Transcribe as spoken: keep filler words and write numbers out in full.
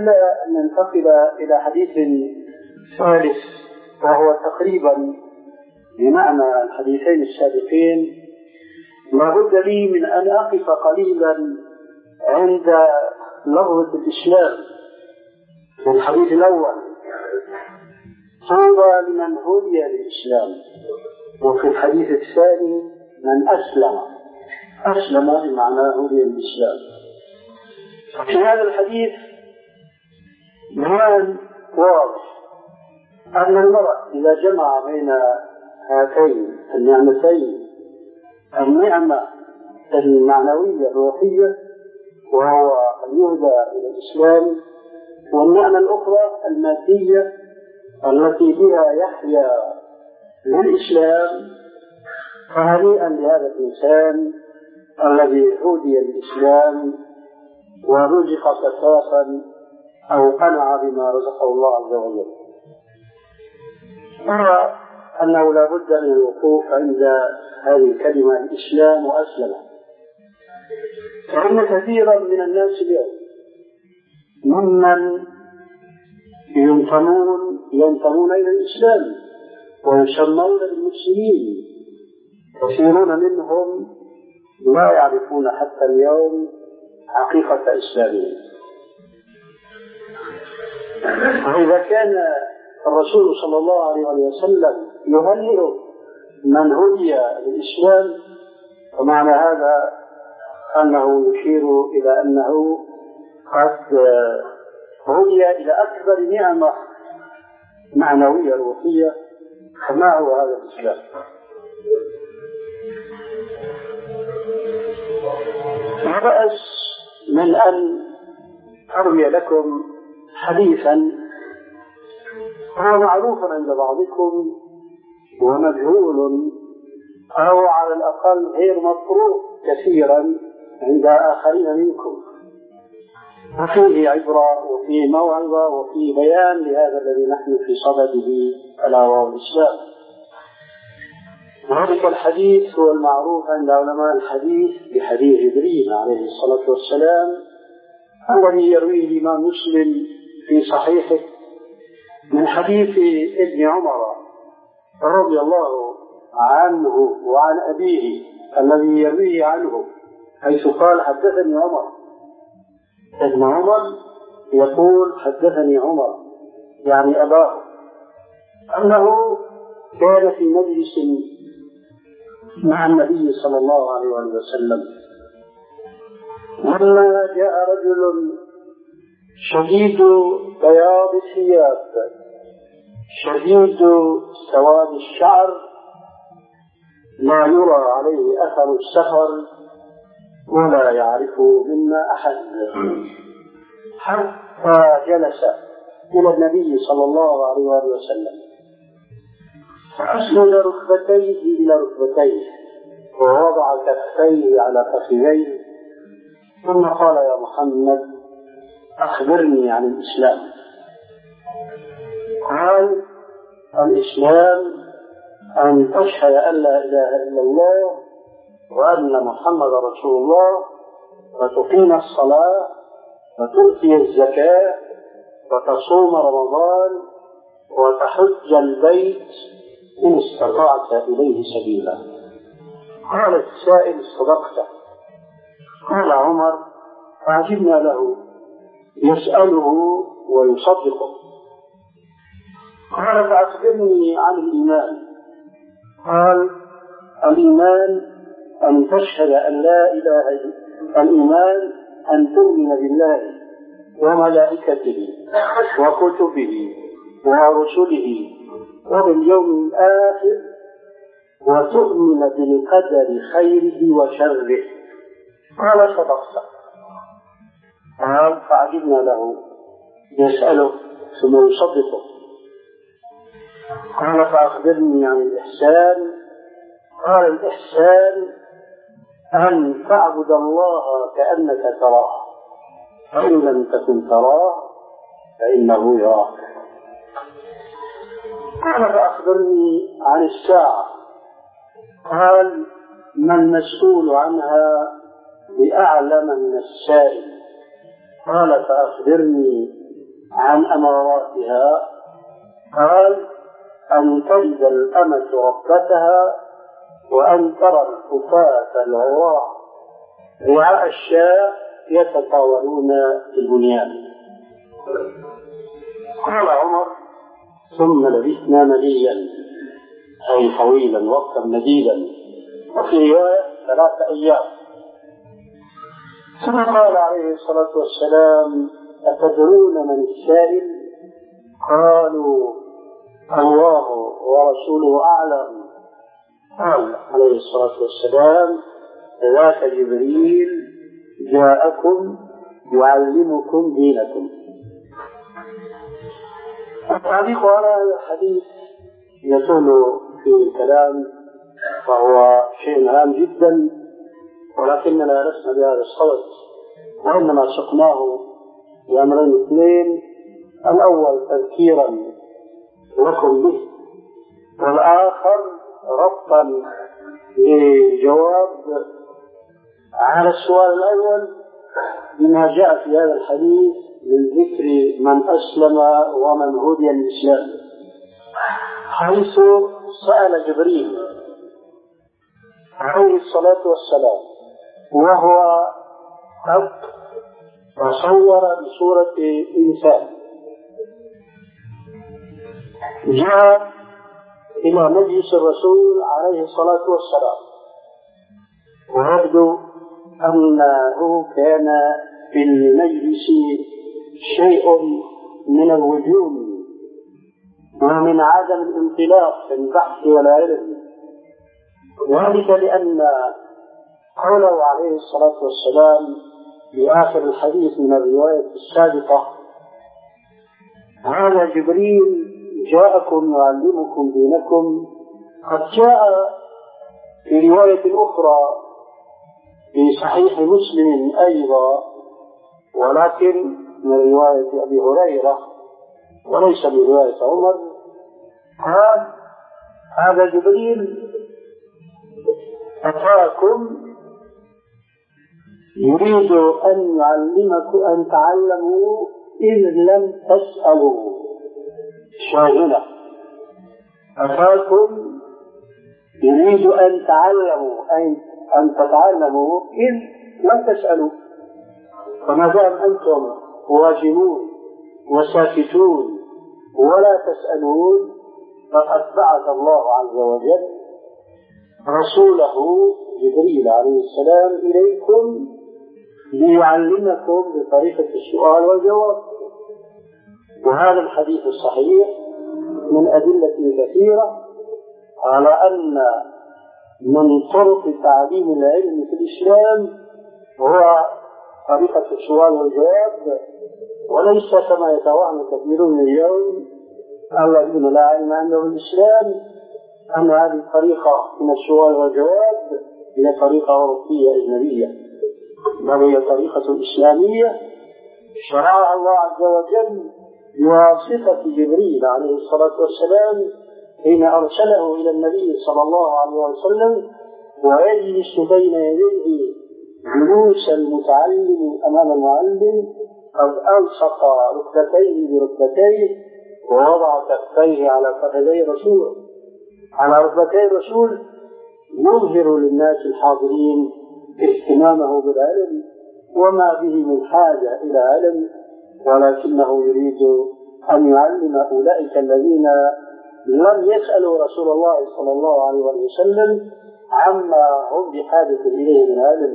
قبل أن ننتقل إلى حديث ثالث وهو تقريبا بمعنى الحديثين السابقين، لابد لي من أن أقف قليلا عند لفظة الإسلام في الحديث الأول. طوبى لمن هدي للإسلام، وفي الحديث الثاني من أسلم. أسلم بمعنى هدي للإسلام. في هذا الحديث بيان واضح أن المرء إذا جمع بين هاتين النعمتين، النعمة المعنوية الروحية وهو أن يهدى إلى الإسلام، والنعمة الأخرى المادية التي بها يحيا للإسلام، فهنيئا لهذا الإنسان الذي هدي للإسلام ورزق كفافا أو قنع بما رزقه الله عز وجل. أرى أنه لا بد من الوقوف عند هذه الكلمة الإسلام وأسلم، فإن كثيرا من الناس اليوم ممن ينتمون ينتمون إلى الإسلام ويسمون بالمسلمين، كثيرون منهم لا يعرفون حتى اليوم حقيقة إسلامهم. فإذا كان الرسول صلى الله عليه وسلم يهنئ من هدي للإسلام، فمعنى هذا أنه يشير إلى أنه قد هدي إلى أكبر نعمة معنوية روحية، فما هو هذا الإسلام؟ لا بأس من أن أروي لكم حديثا هو معروف عند بعضكم ومجهول، أو على الأقل غير مطروح كثيرا عند آخرين منكم، وفيه عبرة وفيه موعظة وفيه بيان لهذا الذي نحن في صدده ألا وهو الإسلام. ذلك الحديث هو المعروف عند علماء الحديث بحديث جبريل عليه الصلاة والسلام، الذي يرويه الإمام مسلم في صحيحه من حديث ابن عمر رضي الله عنه وعن أبيه الذي يرويه عنه، حيث قال حدثني عمر. ابن عمر يقول حدثني عمر يعني أباه، أنه كان في مجلس مع النبي صلى الله عليه وسلم، لما جاء رجل شديد بياض الثياب شديد سواد الشعر، لا يرى عليه أثر السفر ولا يعرفه منا أحد، حتى جلس إلى النبي صلى الله عليه وسلم فأسند ركبتيه إلى ركبتيه ووضع كفيه على فخذيه، ثم قال يا محمد أخبرني عن الإسلام. قال الإسلام أن تشهد أن لا إله إلا الله وأن محمد رسول الله، وتقيم الصلاة وتؤتي الزكاة وتصوم رمضان وتحج البيت إن استطعت إليه سبيلا. قال السائل صدقت. قال عمر فعجبنا له يسأله ويصدقه. قال فأخبرني عن الإيمان. قال الإيمان أن تشهد أن لا إله إلا الإيمان أن تؤمن بالله وملائكته وكتبه ورسله وباليوم الآخر وتؤمن بالقدر خيره وشره. قال صدقت. قال فعجبنا له يسأله ثم يصدقه. قال فأخبرني عن الإحسان. قال الإحسان أن تعبد الله كأنك تراه، فإن لم تكن تراه فإنه يراك. قال فأخبرني عن الساعة. قال ما المسؤول عنها بأعلم من السائل. قال فأخبرني عن أماراتها قال: أن تجد الأمة ربتها، وأن ترى الكفاة العراة رعاء الشاة يتطاولون في البنيان. قال عمر: ثم لبثنا مليا، أي طويلا وقتا مديدا، وفي رواية ثلاثة أيام. ثم قال عليه الصلاة والسلام: أتدرون من السائل؟ قالوا: الله ورسوله أعلم. قال عليه الصلاة والسلام: ذاك جبريل جاءكم يعلمكم دينكم. التعليق على هذا الحديث يطول في الكلام، فهو شيء هام جدا، ولكننا لسنا بهذا الصدد، وإنما سقناه بأمرين اثنين: الأول تذكيرا لكم به، والآخر ربطا للجواب على السؤال الأول بما جاء في هذا الحديث من ذكر من أسلم ومن هدي الإسلام، حيث سأل جبريل عليه الصلاة والسلام وهو قد تصور بصورة إنسان، جاء إلى مجلس الرسول عليه الصلاة والسلام، ويبدو أنه كان في المجلس شيء من الوجوم ومن عدم الانطلاق في البحث والعلم، وذلك لأن قوله عليه الصلاة والسلام في آخر الحديث من الرواية السابقة: هذا جبريل جاءكم يعلمكم دينكم، قد جاء في رواية أخرى في صحيح مسلم أيضا، ولكن من رواية أبي هريرة وليس من رواية عمر، قال: هذا جبريل أتاكم يريد أن يعلمكم أن تعلموا إذ لم تسألوا. شاغلة، أتاكم يريد أن تعلموا أي أن تتعلموا إذ لم تسألوا، فما دام أنتم واجبون وساكتون ولا تسألون، فقد بعث الله عز وجل رسوله جبريل عليه السلام إليكم ليعلمكم بطريقة السؤال والجواب. وهذا الحديث الصحيح من أدلة كثيرة على أن من طرق تعليم العلم في الإسلام هو طريقة السؤال والجواب، وليس كما يتوهم كثيرون اليوم الذين لا علم عندهم الإسلام أن هذه الطريقة من السؤال والجواب هي طريقة أوروبية أجنبية، بل هي طريقة إسلامية شرعها الله عز وجل بواسطة جبريل عليه الصلاة والسلام حين أرسله إلى النبي صلى الله عليه وسلم، ويجلس بين يديه جلوس المتعلم أمام المعلم، قد ألصق ركبتيه بركبتيه ووضع كفيه على فخذي رسول على ركبتي الرسول، يظهر للناس الحاضرين اهتمامه بالعلم وما به من حاجة إلى علم، ولكنه يريد أن يعلم أولئك الذين لم يسألوا رسول الله صلى الله عليه وسلم عما هم بحاجة إليه من علم.